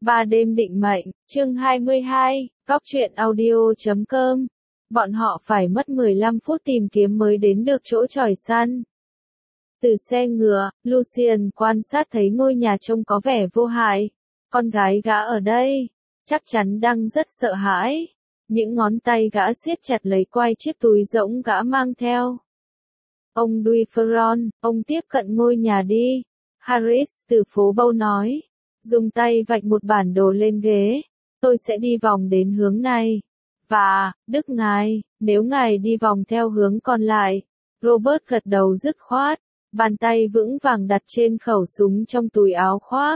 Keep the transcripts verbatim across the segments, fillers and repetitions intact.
Ba đêm định mệnh, chương hai mươi hai, Cóc truyện audio chấm com. Bọn họ phải mất mười lăm phút tìm kiếm mới đến được chỗ chòi săn. Từ xe ngựa, Lucien quan sát thấy ngôi nhà trông có vẻ vô hại. Con gái gã ở đây, chắc chắn đang rất sợ hãi. Những ngón tay gã siết chặt lấy quai chiếc túi rỗng gã mang theo. Ông Duferron, ông tiếp cận ngôi nhà đi. Harris từ phố Bâu nói. Dùng tay vạch một bản đồ lên ghế. Tôi sẽ đi vòng đến hướng này. Và, Đức ngài, nếu ngài đi vòng theo hướng còn lại. Robert gật đầu dứt khoát. Bàn tay vững vàng đặt trên khẩu súng trong túi áo khoác.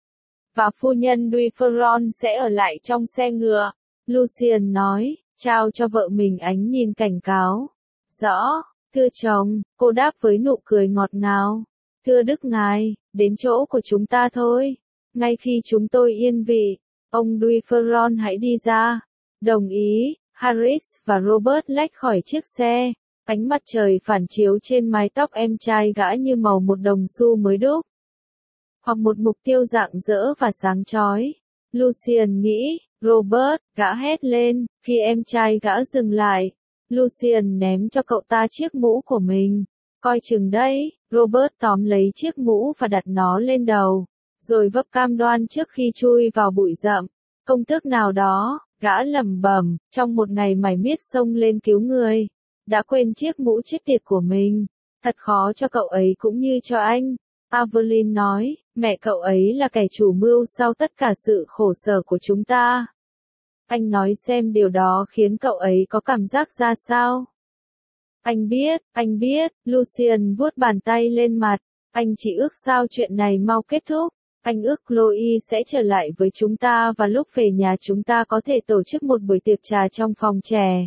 Và phu nhân Duferron sẽ ở lại trong xe ngựa. Lucien nói, trao cho vợ mình ánh nhìn cảnh cáo. Rõ, thưa chồng, cô đáp với nụ cười ngọt ngào. Thưa Đức ngài, đến chỗ của chúng ta thôi. Ngay khi chúng tôi yên vị, ông Duferron hãy đi ra. Đồng ý, Harris và Robert lách khỏi chiếc xe. Ánh mặt trời phản chiếu trên mái tóc em trai gã như màu một đồng xu mới đúc. Hoặc một mục tiêu rạng rỡ và sáng chói. Lucien nghĩ, Robert, gã hét lên, khi em trai gã dừng lại. Lucien ném cho cậu ta chiếc mũ của mình. Coi chừng đấy, Robert tóm lấy chiếc mũ và đặt nó lên đầu. Rồi vấp cam đoan trước khi chui vào bụi rậm. Công tước nào đó, gã lẩm bẩm, trong một ngày mải miết xông lên cứu người. Đã quên chiếc mũ chết tiệt của mình. Thật khó cho cậu ấy cũng như cho anh. Aveline nói, mẹ cậu ấy là kẻ chủ mưu sau tất cả sự khổ sở của chúng ta. Anh nói xem điều đó khiến cậu ấy có cảm giác ra sao? Anh biết, anh biết, Lucien vuốt bàn tay lên mặt. Anh chỉ ước sao chuyện này mau kết thúc. Anh ước Chloe sẽ trở lại với chúng ta và lúc về nhà chúng ta có thể tổ chức một buổi tiệc trà trong phòng trẻ.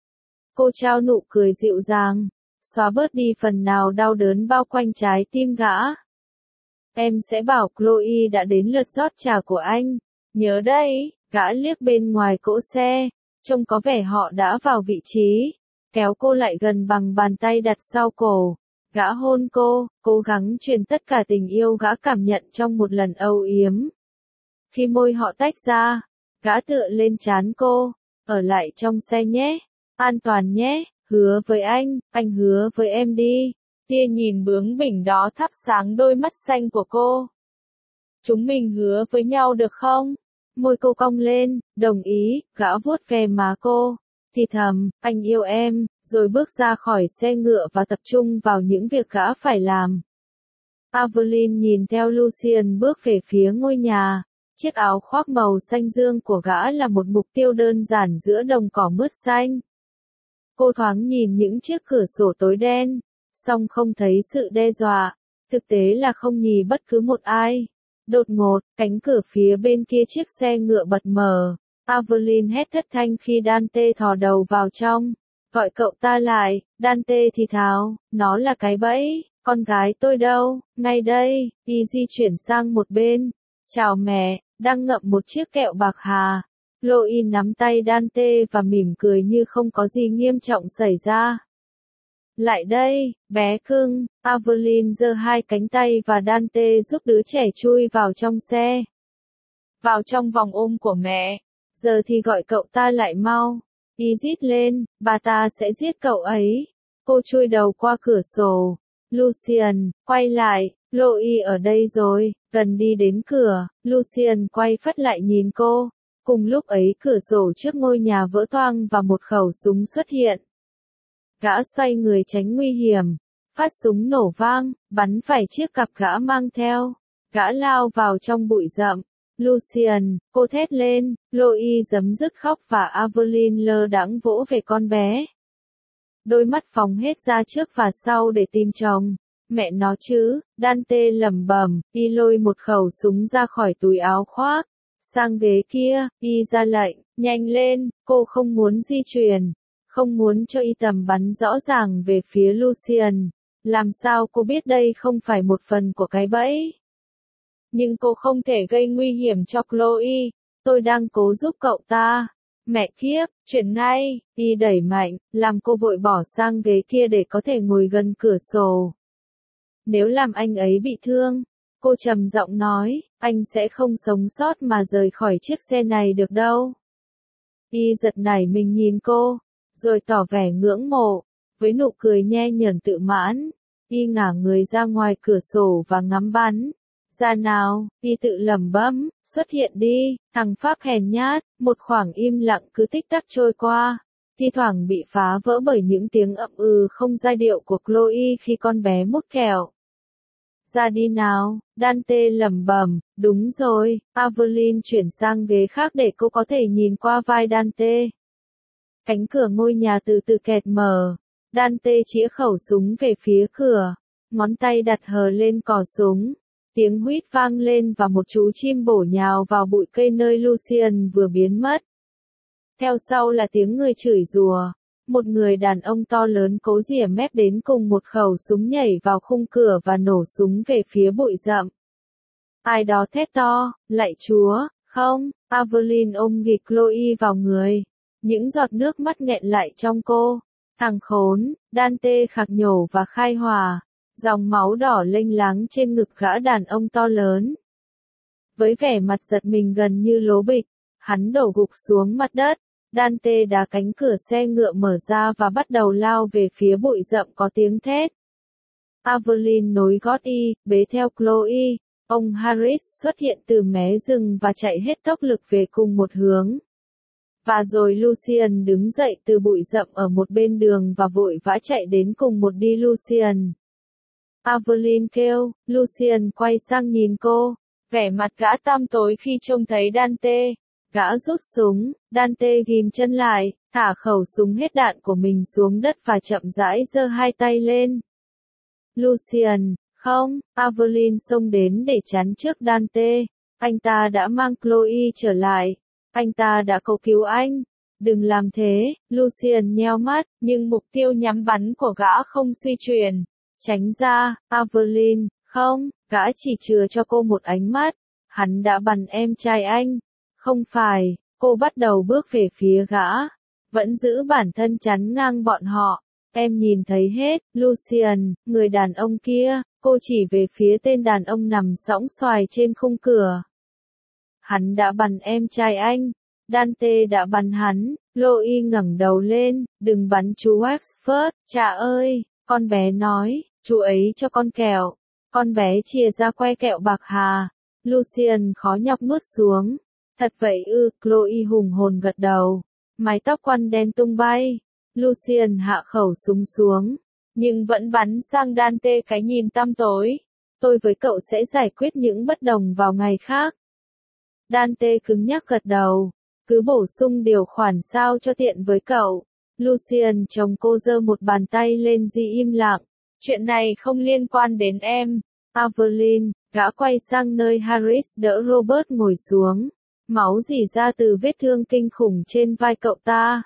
Cô trao nụ cười dịu dàng, xóa bớt đi phần nào đau đớn bao quanh trái tim gã. Em sẽ bảo Chloe đã đến lượt rót trà của anh. Nhớ đây, gã liếc bên ngoài cỗ xe, trông có vẻ họ đã vào vị trí. Kéo cô lại gần bằng bàn tay đặt sau cổ. Gã hôn cô, cố gắng truyền tất cả tình yêu gã cảm nhận trong một lần âu yếm. Khi môi họ tách ra, gã tựa lên trán cô, ở lại trong xe nhé, an toàn nhé, hứa với anh, anh hứa với em đi. Tia nhìn bướng bỉnh đó thắp sáng đôi mắt xanh của cô. Chúng mình hứa với nhau được không? Môi cô cong lên, đồng ý, gã vuốt ve má cô. Thì thầm, anh yêu em, rồi bước ra khỏi xe ngựa và tập trung vào những việc gã phải làm. Aveline nhìn theo Lucien bước về phía ngôi nhà. Chiếc áo khoác màu xanh dương của gã là một mục tiêu đơn giản giữa đồng cỏ mướt xanh. Cô thoáng nhìn những chiếc cửa sổ tối đen, song không thấy sự đe dọa. Thực tế là không nhì bất cứ một ai. Đột ngột, cánh cửa phía bên kia chiếc xe ngựa bật mở. Aveline hét thất thanh khi Dante thò đầu vào trong. Gọi cậu ta lại, Dante thì thào, nó là cái bẫy, con gái tôi đâu, ngay đây, y di chuyển sang một bên. Chào mẹ, đang ngậm một chiếc kẹo bạc hà. Chloe nắm tay Dante và mỉm cười như không có gì nghiêm trọng xảy ra. Lại đây, bé cưng, Aveline giơ hai cánh tay và Dante giúp đứa trẻ chui vào trong xe. Vào trong vòng ôm của mẹ. Giờ thì gọi cậu ta lại mau. Y rít lên, bà ta sẽ giết cậu ấy. Cô chui đầu qua cửa sổ. Lucien, quay lại, Chloe ở đây rồi, gần đi đến cửa. Lucien quay phắt lại nhìn cô. Cùng lúc ấy cửa sổ trước ngôi nhà vỡ toang và một khẩu súng xuất hiện. Gã xoay người tránh nguy hiểm. Phát súng nổ vang, bắn phải chiếc cặp gã mang theo. Gã lao vào trong bụi rậm. Lucien, cô thét lên, Chloe giấm dứt khóc và Aveline lơ đãng vỗ về con bé. Đôi mắt phóng hết ra trước và sau để tìm chồng. Mẹ nó chứ, Dante lẩm bẩm, y lôi một khẩu súng ra khỏi túi áo khoác. Sang ghế kia, y ra lệnh, nhanh lên, cô không muốn di chuyển. Không muốn cho y tầm bắn rõ ràng về phía Lucien. Làm sao cô biết đây không phải một phần của cái bẫy? Nhưng cô không thể gây nguy hiểm cho Chloe, tôi đang cố giúp cậu ta. Mẹ kiếp, chuyển ngay, y đẩy mạnh, làm cô vội bỏ sang ghế kia để có thể ngồi gần cửa sổ. Nếu làm anh ấy bị thương, Cô trầm giọng nói, anh sẽ không sống sót mà rời khỏi chiếc xe này được đâu. Y giật nảy mình nhìn cô, rồi tỏ vẻ ngưỡng mộ, với nụ cười nhe nhởn tự mãn. Y ngả người ra ngoài cửa sổ và ngắm bắn. Ra nào, Y tự lẩm bẩm, xuất hiện đi, thằng Pháp hèn nhát. Một khoảng im lặng cứ tích tắc trôi qua, thi thoảng bị phá vỡ bởi những tiếng ậm ừ không giai điệu của Chloe khi con bé mút kẹo. Ra đi nào, Dante lẩm bẩm, đúng rồi. Aveline chuyển sang ghế khác để cô có thể nhìn qua vai Dante. Cánh cửa ngôi nhà từ từ kẹt mở. Dante chĩa khẩu súng về phía cửa, ngón tay đặt hờ lên cò súng. Tiếng huýt vang lên và một chú chim bổ nhào vào bụi cây nơi Lucien vừa biến mất. Theo sau là tiếng người chửi rủa. Một người đàn ông to lớn cố rỉa mép đến cùng một khẩu súng nhảy vào khung cửa và nổ súng về phía bụi rậm. Ai đó thét to, lạy Chúa, không, Aveline ôm ghì Chloe vào người. Những giọt nước mắt nghẹn lại trong cô. Thằng khốn, Dante khạc nhổ và khai hỏa. Dòng máu đỏ lênh láng trên ngực gã đàn ông to lớn. Với vẻ mặt giật mình gần như lố bịch, hắn đổ gục xuống mặt đất. Dante đá cánh cửa xe ngựa mở ra và bắt đầu lao về phía bụi rậm có tiếng thét. Aveline nối gót Y, bế theo Chloe. Ông Harris xuất hiện từ mé rừng và chạy hết tốc lực về cùng một hướng. Và rồi Lucien đứng dậy từ bụi rậm ở một bên đường và vội vã chạy đến cùng một đi Lucien. Aveline kêu, Lucien quay sang nhìn cô, vẻ mặt gã tăm tối khi trông thấy Dante. Gã rút súng, Dante ghim chân lại, thả khẩu súng hết đạn của mình xuống đất và chậm rãi giơ hai tay lên. Lucien, không, Aveline xông đến để chắn trước Dante. Anh ta đã mang Chloe trở lại. Anh ta đã cầu cứu anh. Đừng làm thế, Lucien nheo mắt, nhưng mục tiêu nhắm bắn của gã không suy chuyển. Tránh ra, Aveline, không, gã chỉ chừa cho cô một ánh mắt. Hắn đã bắn em trai anh. Không phải, cô bắt đầu bước về phía gã. Vẫn giữ bản thân chắn ngang bọn họ. Em nhìn thấy hết, Lucien, người đàn ông kia, cô chỉ về phía tên đàn ông nằm sõng xoài trên khung cửa. Hắn đã bắn em trai anh. Dante đã bắn hắn. Chloe ngẩng đầu lên, đừng bắn chú Wexford, cha ơi, con bé nói, chú ấy cho con kẹo. Con bé chìa ra que kẹo bạc hà. Lucien khó nhọc nuốt xuống. Thật vậy ư, Chloe hùng hồn gật đầu. Mái tóc quăn đen tung bay. Lucien hạ khẩu súng xuống, nhưng vẫn bắn sang Dante cái nhìn tăm tối. Tôi với cậu sẽ giải quyết những bất đồng vào ngày khác. Dante cứng nhắc gật đầu. Cứ bổ sung điều khoản sao cho tiện với cậu. Lucien chồng cô giơ một bàn tay lên Di im lặng. Chuyện này không liên quan đến em. Aveline, gã quay sang nơi Harris đỡ Robert ngồi xuống. Máu rỉ ra từ vết thương kinh khủng trên vai cậu ta.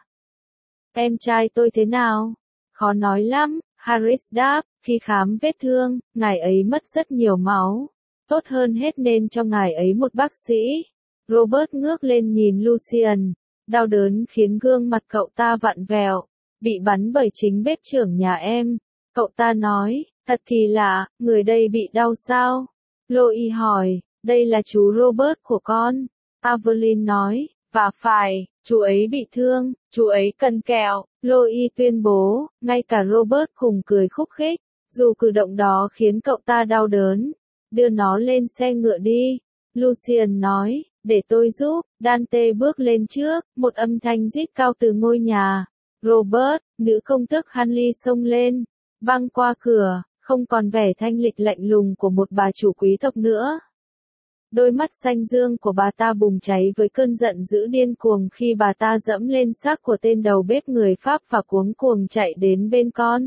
Em trai tôi thế nào? Khó nói lắm, Harris đáp, khi khám vết thương, ngài ấy mất rất nhiều máu. Tốt hơn hết nên cho ngài ấy một bác sĩ. Robert ngước lên nhìn Lucien. Đau đớn khiến gương mặt cậu ta vặn vẹo. Bị bắn bởi chính bếp trưởng nhà em. Cậu ta nói, thật thì lạ, người đây bị đau sao? Chloe hỏi, đây là chú Robert của con. Aveline nói, và phải, chú ấy bị thương, chú ấy cần kẹo. Chloe tuyên bố, ngay cả Robert cùng cười khúc khích. Dù cử động đó khiến cậu ta đau đớn. Đưa nó lên xe ngựa đi. Lucien nói, để tôi giúp. Dante bước lên trước, một âm thanh rít cao từ ngôi nhà. Robert, nữ công tước Hanley xông lên, băng qua cửa, không còn vẻ thanh lịch lạnh lùng của một bà chủ quý tộc nữa. Đôi mắt xanh dương của bà ta bùng cháy với cơn giận dữ điên cuồng khi bà ta dẫm lên xác của tên đầu bếp người Pháp và cuống cuồng chạy đến bên con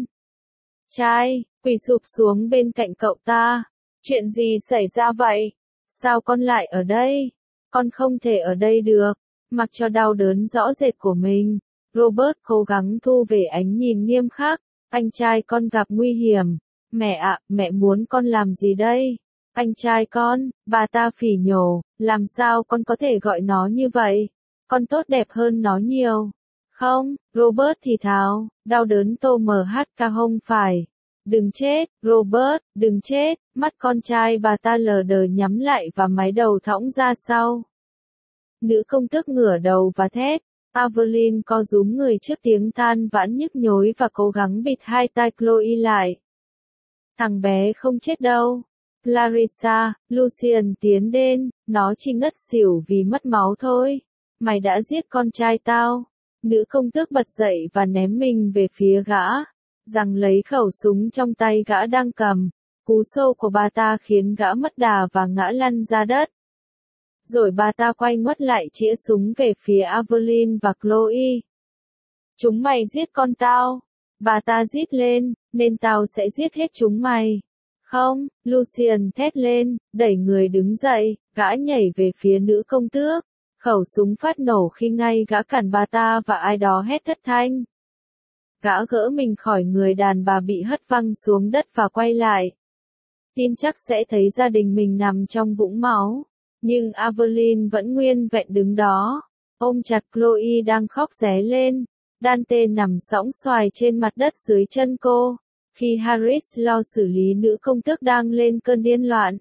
trai, quỳ sụp xuống bên cạnh cậu ta. Chuyện gì xảy ra vậy? Sao con lại ở đây? Con không thể ở đây được. Mặc cho đau đớn rõ rệt của mình, Robert cố gắng thu về ánh nhìn nghiêm khắc. Anh trai con gặp nguy hiểm. Mẹ ạ, mẹ muốn con làm gì đây? Anh trai con, bà ta phỉ nhổ, làm sao con có thể gọi nó như vậy? Con tốt đẹp hơn nó nhiều. Không, Robert thì thào, đau đớn tô mờ hát ca không phải. Đừng chết, Robert, đừng chết, Mắt con trai bà ta lờ đờ nhắm lại và mái đầu thõng ra sau. Nữ công tước ngửa đầu và thét. Evelyn co rúm người trước tiếng than vãn nhức nhối và cố gắng bịt hai tai Chloe lại. Thằng bé không chết đâu. Clarissa, Lucian tiến đến, nó chỉ ngất xỉu vì mất máu thôi. Mày đã giết con trai tao. Nữ công tước bật dậy và ném mình về phía gã. Giằng lấy khẩu súng trong tay gã đang cầm. Cú xô của bà ta khiến gã mất đà và ngã lăn ra đất. Rồi bà ta quay ngoắt lại chĩa súng về phía Evelyn và Chloe. Chúng mày giết con tao. Bà ta rít lên, nên tao sẽ giết hết chúng mày. Không, Lucian thét lên, đẩy người đứng dậy, gã nhảy về phía nữ công tước. Khẩu súng phát nổ khi ngay gã cản bà ta và ai đó hét thất thanh. Gã gỡ mình khỏi người đàn bà bị hất văng xuống đất và quay lại. Tin chắc sẽ thấy gia đình mình nằm trong vũng máu. Nhưng Evelyn vẫn nguyên vẹn đứng đó, ôm chặt Chloe đang khóc ré lên. Dante nằm sõng xoài trên mặt đất dưới chân cô, khi Harris lo xử lý nữ công tước đang lên cơn điên loạn.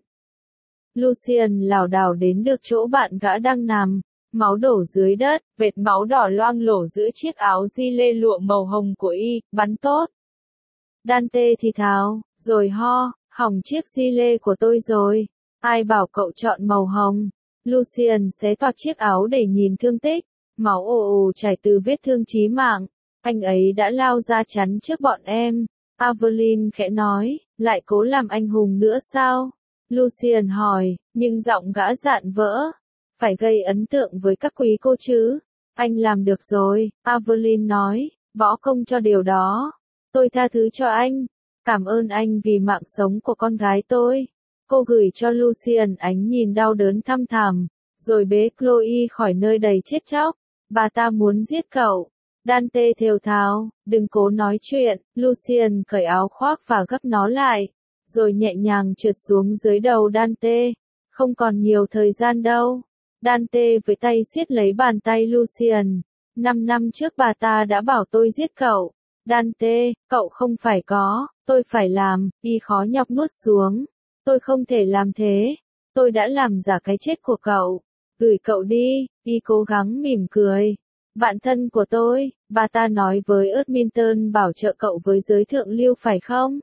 Lucian lảo đảo đến được chỗ bạn gã đang nằm, máu đổ dưới đất, vệt máu đỏ loang lổ giữa chiếc áo di lê lụa màu hồng của y, bắn tốt. Dante thì thào, rồi ho, hỏng chiếc di lê của tôi rồi. Ai bảo cậu chọn màu hồng? Lucian xé toạc chiếc áo để nhìn thương tích. Máu ồ ồ chảy từ vết thương chí mạng. Anh ấy đã lao ra chắn trước bọn em. Evelyn khẽ nói, lại cố làm anh hùng nữa sao? Lucian hỏi, nhưng giọng gã dạn vỡ. Phải gây ấn tượng với các quý cô chứ. Anh làm được rồi, Evelyn nói, bỏ công cho điều đó. Tôi tha thứ cho anh. Cảm ơn anh vì mạng sống của con gái tôi. Cô gửi cho Lucian ánh nhìn đau đớn thăm thẳm, rồi bế Chloe khỏi nơi đầy chết chóc. Bà ta muốn giết cậu. Dante thều thào, đừng cố nói chuyện. Lucian cởi áo khoác và gấp nó lại, rồi nhẹ nhàng trượt xuống dưới đầu Dante. Không còn nhiều thời gian đâu. Dante với tay siết lấy bàn tay Lucian. Năm năm trước bà ta đã bảo tôi giết cậu. Dante, cậu không phải có, tôi phải làm. Y khó nhọc nuốt xuống. Tôi không thể làm thế. Tôi đã làm giả cái chết của cậu. Gửi cậu đi. Y cố gắng mỉm cười. Bạn thân của tôi, bà ta nói với Edmonton bảo trợ cậu với giới thượng lưu phải không?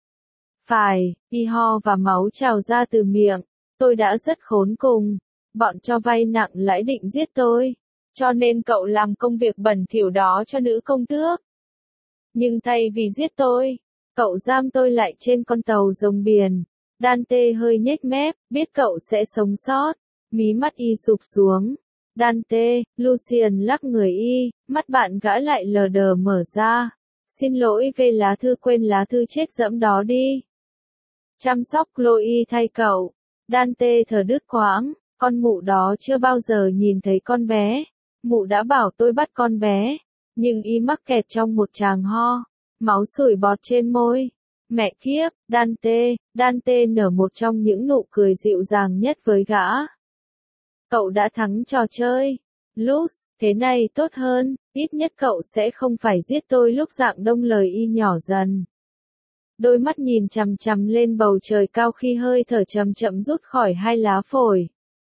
Phải. Y ho và máu trào ra từ miệng. Tôi đã rất khốn cùng. Bọn cho vay nặng lãi định giết tôi. Cho nên cậu làm công việc bẩn thỉu đó cho nữ công tước. Nhưng thay vì giết tôi, cậu giam tôi lại trên con tàu rồng biển. Dante hơi nhếch mép, biết cậu sẽ sống sót. Mí mắt y sụp xuống. Dante, Lucian lắc người y, mắt bạn gã lại lờ đờ mở ra. Xin lỗi về lá thư quên lá thư chết dẫm đó đi. Chăm sóc Chloe thay cậu. Dante thở đứt quãng, con mụ đó chưa bao giờ nhìn thấy con bé. Mụ đã bảo tôi bắt con bé, nhưng y mắc kẹt trong một tràng ho. Máu sủi bọt trên môi. Mẹ kiếp, Dante, Dante nở một trong những nụ cười dịu dàng nhất với gã. Cậu đã thắng trò chơi. Lux, thế này tốt hơn, ít nhất cậu sẽ không phải giết tôi lúc Dạng Đông lời y nhỏ dần. Đôi mắt nhìn chằm chằm lên bầu trời cao khi hơi thở chậm chậm rút khỏi hai lá phổi.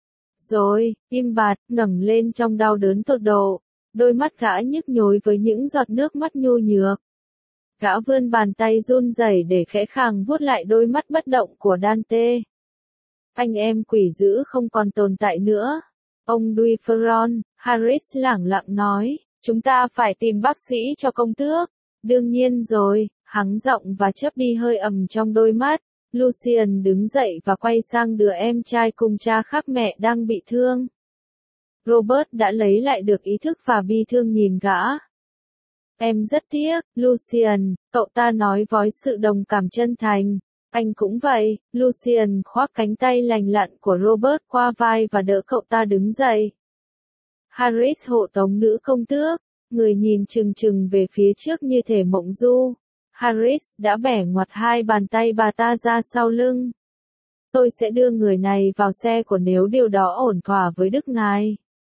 Rồi, im bặt, ngẩng lên trong đau đớn tột độ. Đôi mắt gã nhức nhối với những giọt nước mắt nhu nhược. Gã vươn bàn tay run rẩy để khẽ khàng vuốt lại đôi mắt bất động của Dante. Anh em quỷ dữ không còn tồn tại nữa. Ông Duferron, Harris lẳng lặng nói, chúng ta phải tìm bác sĩ cho công tước. Đương nhiên rồi, hắng giọng và chớp đi hơi ẩm trong đôi mắt. Lucian đứng dậy và quay sang đứa em trai cùng cha khác mẹ đang bị thương. Robert đã lấy lại được ý thức và bi thương nhìn gã. Em rất tiếc, Lucian, cậu ta nói với sự đồng cảm chân thành. Anh cũng vậy. Lucian khoác cánh tay lành lặn của Robert qua vai và đỡ cậu ta đứng dậy. Harris hộ tống nữ công tước, người nhìn chừng chừng về phía trước như thể mộng du. Harris đã bẻ ngoặt hai bàn tay bà ta ra sau lưng. Tôi sẽ đưa người này vào xe của nếu điều đó ổn thỏa với đức ngài.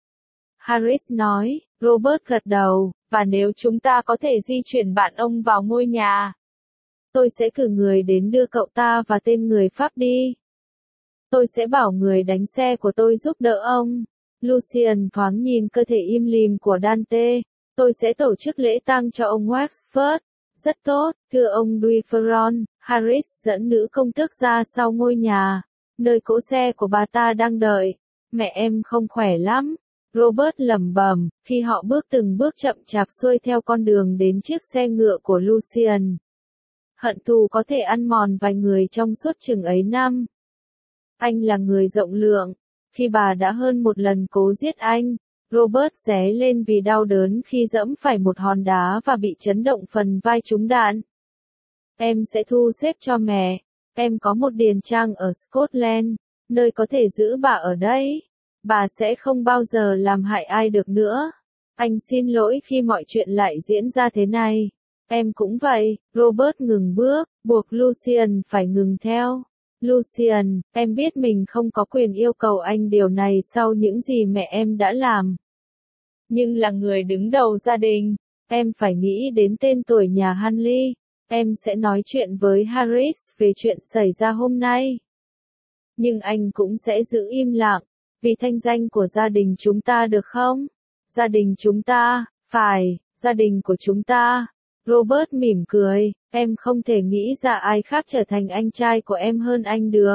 Harris nói. Robert gật đầu, và nếu chúng ta có thể di chuyển bạn ông vào ngôi nhà. Tôi sẽ cử người đến đưa cậu ta và tên người Pháp đi. Tôi sẽ bảo người đánh xe của tôi giúp đỡ ông. Lucian thoáng nhìn cơ thể im lìm của Dante. Tôi sẽ tổ chức lễ tang cho ông Wexford. Rất tốt, thưa ông Duferron. Harris dẫn nữ công tước ra sau ngôi nhà, nơi cỗ xe của bà ta đang đợi. Mẹ em không khỏe lắm. Robert lẩm bẩm, khi họ bước từng bước chậm chạp xuôi theo con đường đến chiếc xe ngựa của Lucian. Hận thù có thể ăn mòn vài người trong suốt chừng ấy năm. Anh là người rộng lượng. Khi bà đã hơn một lần cố giết anh, Robert ré lên vì đau đớn khi dẫm phải một hòn đá và bị chấn động phần vai trúng đạn. Em sẽ thu xếp cho mẹ. Em có một điền trang ở Scotland, nơi có thể giữ bà ở đấy. Bà sẽ không bao giờ làm hại ai được nữa. Anh xin lỗi khi mọi chuyện lại diễn ra thế này. Em cũng vậy. Robert ngừng bước, buộc Lucian phải ngừng theo. Lucian, em biết mình không có quyền yêu cầu anh điều này sau những gì mẹ em đã làm. Nhưng là người đứng đầu gia đình, em phải nghĩ đến tên tuổi nhà Hunley. Em sẽ nói chuyện với Harris về chuyện xảy ra hôm nay. Nhưng anh cũng sẽ giữ im lặng, vì thanh danh của gia đình chúng ta được không? Gia đình chúng ta, phải, gia đình của chúng ta. Robert mỉm cười, em không thể nghĩ ra ai khác trở thành anh trai của em hơn anh được.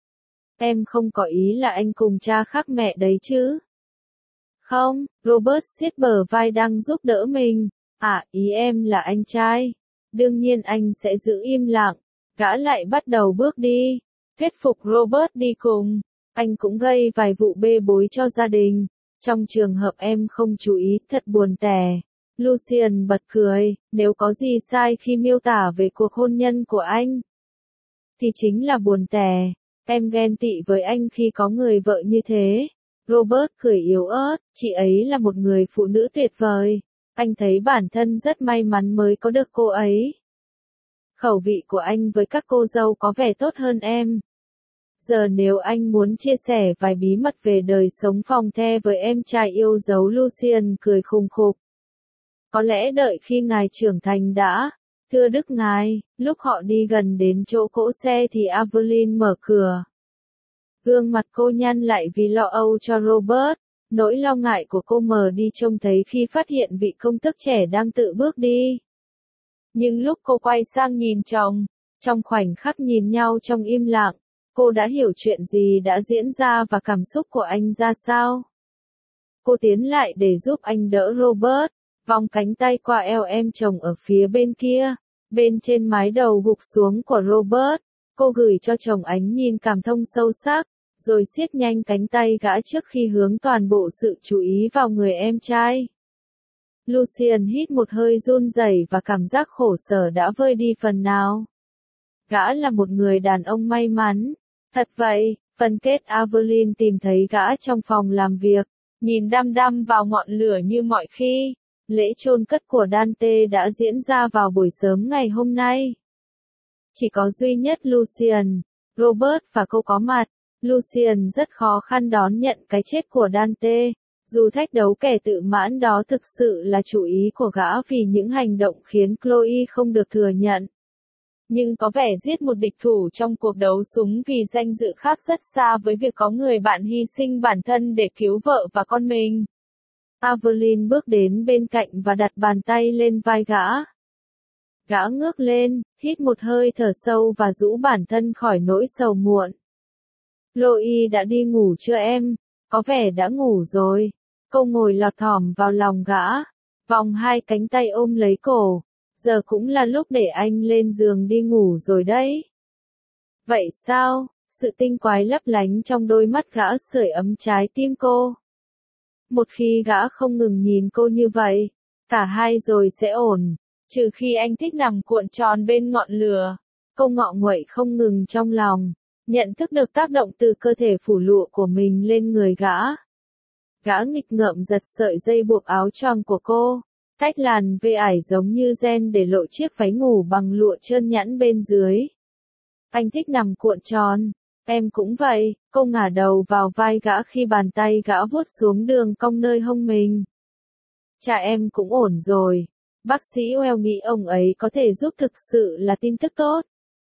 Em không có ý là anh cùng cha khác mẹ đấy chứ? Không, Robert siết bờ vai đang giúp đỡ mình. À, ý em là anh trai. Đương nhiên anh sẽ giữ im lặng. Gã lại bắt đầu bước đi. Thuyết phục Robert đi cùng. Anh cũng gây vài vụ bê bối cho gia đình. Trong trường hợp em không chú ý, thật buồn tẻ. Lucian bật cười, nếu có gì sai khi miêu tả về cuộc hôn nhân của anh, thì chính là buồn tẻ. Em ghen tị với anh khi có người vợ như thế. Robert cười yếu ớt, chị ấy là một người phụ nữ tuyệt vời. Anh thấy bản thân rất may mắn mới có được cô ấy. Khẩu vị của anh với các cô dâu có vẻ tốt hơn em. Giờ nếu anh muốn chia sẻ vài bí mật về đời sống phòng the với em trai yêu dấu, Lucian cười khùng khục. Có lẽ đợi khi ngài trưởng thành đã. Thưa Đức ngài, lúc họ đi gần đến chỗ cỗ xe thì Evelyn mở cửa. Gương mặt cô nhăn lại vì lo âu cho Robert. Nỗi lo ngại của cô mờ đi trông thấy khi phát hiện vị công tước trẻ đang tự bước đi. Nhưng lúc cô quay sang nhìn chồng, trong khoảnh khắc nhìn nhau trong im lặng, cô đã hiểu chuyện gì đã diễn ra và cảm xúc của anh ra sao. Cô tiến lại để giúp anh đỡ Robert, vòng cánh tay qua eo em chồng ở phía bên kia, bên trên mái đầu gục xuống của Robert. Cô gửi cho chồng ánh nhìn cảm thông sâu sắc, rồi siết nhanh cánh tay gã trước khi hướng toàn bộ sự chú ý vào người em trai. Lucian hít một hơi run rẩy và cảm giác khổ sở đã vơi đi phần nào. Gã là một người đàn ông may mắn. Thật vậy, phân kết Evelyn tìm thấy gã trong phòng làm việc, nhìn đăm đăm vào ngọn lửa như mọi khi. Lễ chôn cất của Dante đã diễn ra vào buổi sớm ngày hôm nay. Chỉ có duy nhất Lucian, Robert và cô có mặt. Lucian rất khó khăn đón nhận cái chết của Dante, dù thách đấu kẻ tự mãn đó thực sự là chủ ý của gã vì những hành động khiến Chloe không được thừa nhận. Nhưng có vẻ giết một địch thủ trong cuộc đấu súng vì danh dự khác rất xa với việc có người bạn hy sinh bản thân để cứu vợ và con mình. Evelyn bước đến bên cạnh và đặt bàn tay lên vai gã. Gã ngước lên, hít một hơi thở sâu và rũ bản thân khỏi nỗi sầu muộn. Chloe đã đi ngủ chưa em? Có vẻ đã ngủ rồi. Cô ngồi lọt thỏm vào lòng gã, vòng hai cánh tay ôm lấy cổ. Giờ cũng là lúc để anh lên giường đi ngủ rồi đấy. Vậy sao? Sự tinh quái lấp lánh trong đôi mắt gã sưởi ấm trái tim cô. Một khi gã không ngừng nhìn cô như vậy, cả hai rồi sẽ ổn. Trừ khi anh thích nằm cuộn tròn bên ngọn lửa. Cô ngọ nguậy không ngừng trong lòng, nhận thức được tác động từ cơ thể phủ lụa của mình lên người gã. Gã nghịch ngợm giật sợi dây buộc áo choàng của cô, tách làn vê ải giống như ren để lộ chiếc váy ngủ bằng lụa trơn nhẵn bên dưới. Anh thích nằm cuộn tròn. Em cũng vậy. Cô ngả đầu vào vai gã khi bàn tay gã vuốt xuống đường cong nơi hông mình. Cha em cũng ổn rồi. Bác sĩ Well nghĩ ông ấy có thể giúp, thực sự là tin tức tốt.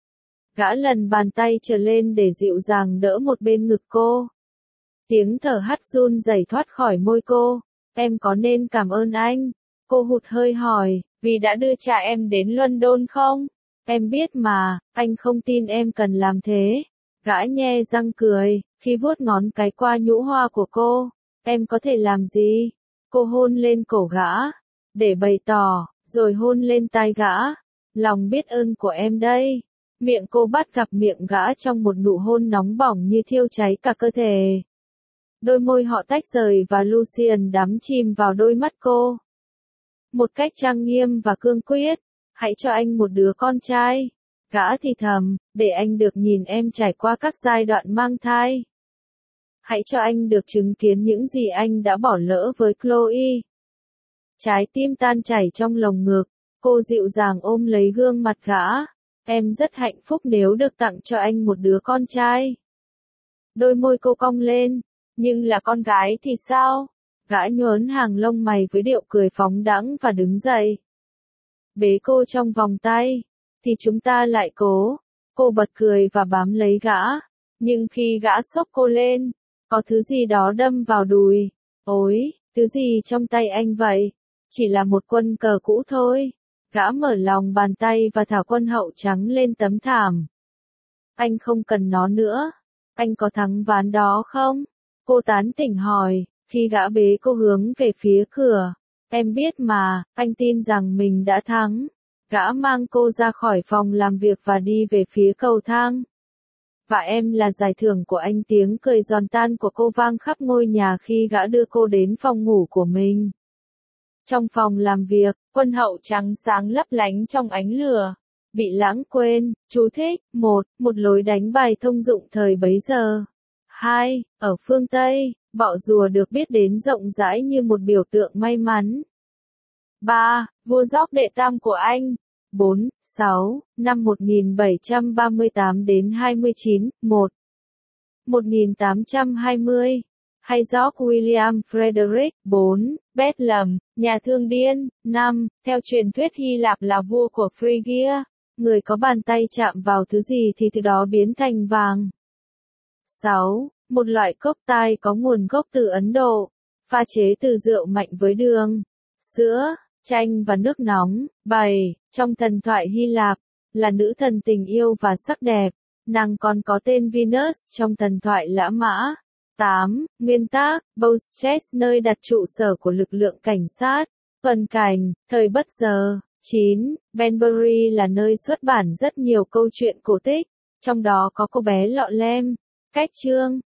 Gã lần bàn tay trở lên để dịu dàng đỡ một bên ngực cô. Tiếng thở hắt run rẩy thoát khỏi môi cô. Em có nên cảm ơn anh? Cô hụt hơi hỏi, vì đã đưa cha em đến London không? Em biết mà, anh không tin em cần làm thế. Gã nhe răng cười, khi vuốt ngón cái qua nhũ hoa của cô. Em có thể làm gì? Cô hôn lên cổ gã, để bày tỏ, rồi hôn lên tai gã. Lòng biết ơn của em đây. Miệng cô bắt gặp miệng gã trong một nụ hôn nóng bỏng như thiêu cháy cả cơ thể. Đôi môi họ tách rời và Lucian đắm chìm vào đôi mắt cô. Một cách trang nghiêm và cương quyết, hãy cho anh một đứa con trai. Gã thì thầm, để anh được nhìn em trải qua các giai đoạn mang thai. Hãy cho anh được chứng kiến những gì anh đã bỏ lỡ với Chloe. Trái tim tan chảy trong lồng ngực, cô dịu dàng ôm lấy gương mặt gã. Em rất hạnh phúc nếu được tặng cho anh một đứa con trai. Đôi môi cô cong lên, nhưng là con gái thì sao? Gã nhớn hàng lông mày với điệu cười phóng đãng và đứng dậy. Bế cô trong vòng tay, thì chúng ta lại cố. Cô bật cười và bám lấy gã, nhưng khi gã xốc cô lên, có thứ gì đó đâm vào đùi. Ôi, thứ gì trong tay anh vậy? Chỉ là một quân cờ cũ thôi. Gã mở lòng bàn tay và thả quân hậu trắng lên tấm thảm. Anh không cần nó nữa. Anh có thắng ván đó không? Cô tán tỉnh hỏi, khi gã bế cô hướng về phía cửa. Em biết mà, anh tin rằng mình đã thắng. Gã mang cô ra khỏi phòng làm việc và đi về phía cầu thang. Và em là giải thưởng của anh. Tiếng cười giòn tan của cô vang khắp ngôi nhà khi gã đưa cô đến phòng ngủ của mình. Trong phòng làm việc, quân hậu trắng sáng lấp lánh trong ánh lửa. Bị lãng quên, chú thích, một, một lối đánh bài thông dụng thời bấy giờ. hai, ở phương Tây, bọ rùa được biết đến rộng rãi như một biểu tượng may mắn. ba, vua George đệ tam của Anh. bốn, sáu, năm một nghìn bảy trăm ba mươi tám đến hai mươi chín, một, một nghìn tám trăm hai mươi. Hay George William Frederick. bốn, Bethlehem, nhà thương điên. năm, theo truyền thuyết Hy Lạp là vua của Phrygia. Người có bàn tay chạm vào thứ gì thì thứ đó biến thành vàng. sáu. Một loại cốc tai có nguồn gốc từ Ấn Độ, pha chế từ rượu mạnh với đường, sữa, chanh và nước nóng. bảy. Trong thần thoại Hy Lạp, là nữ thần tình yêu và sắc đẹp, nàng còn có tên Venus trong thần thoại La Mã. tám. Nguyên tác, Bouchet, nơi đặt trụ sở của lực lượng cảnh sát, tuần cảnh, thời Bất Giờ. chín. Banbury là nơi xuất bản rất nhiều câu chuyện cổ tích, trong đó có cô bé lọ lem. Cách chương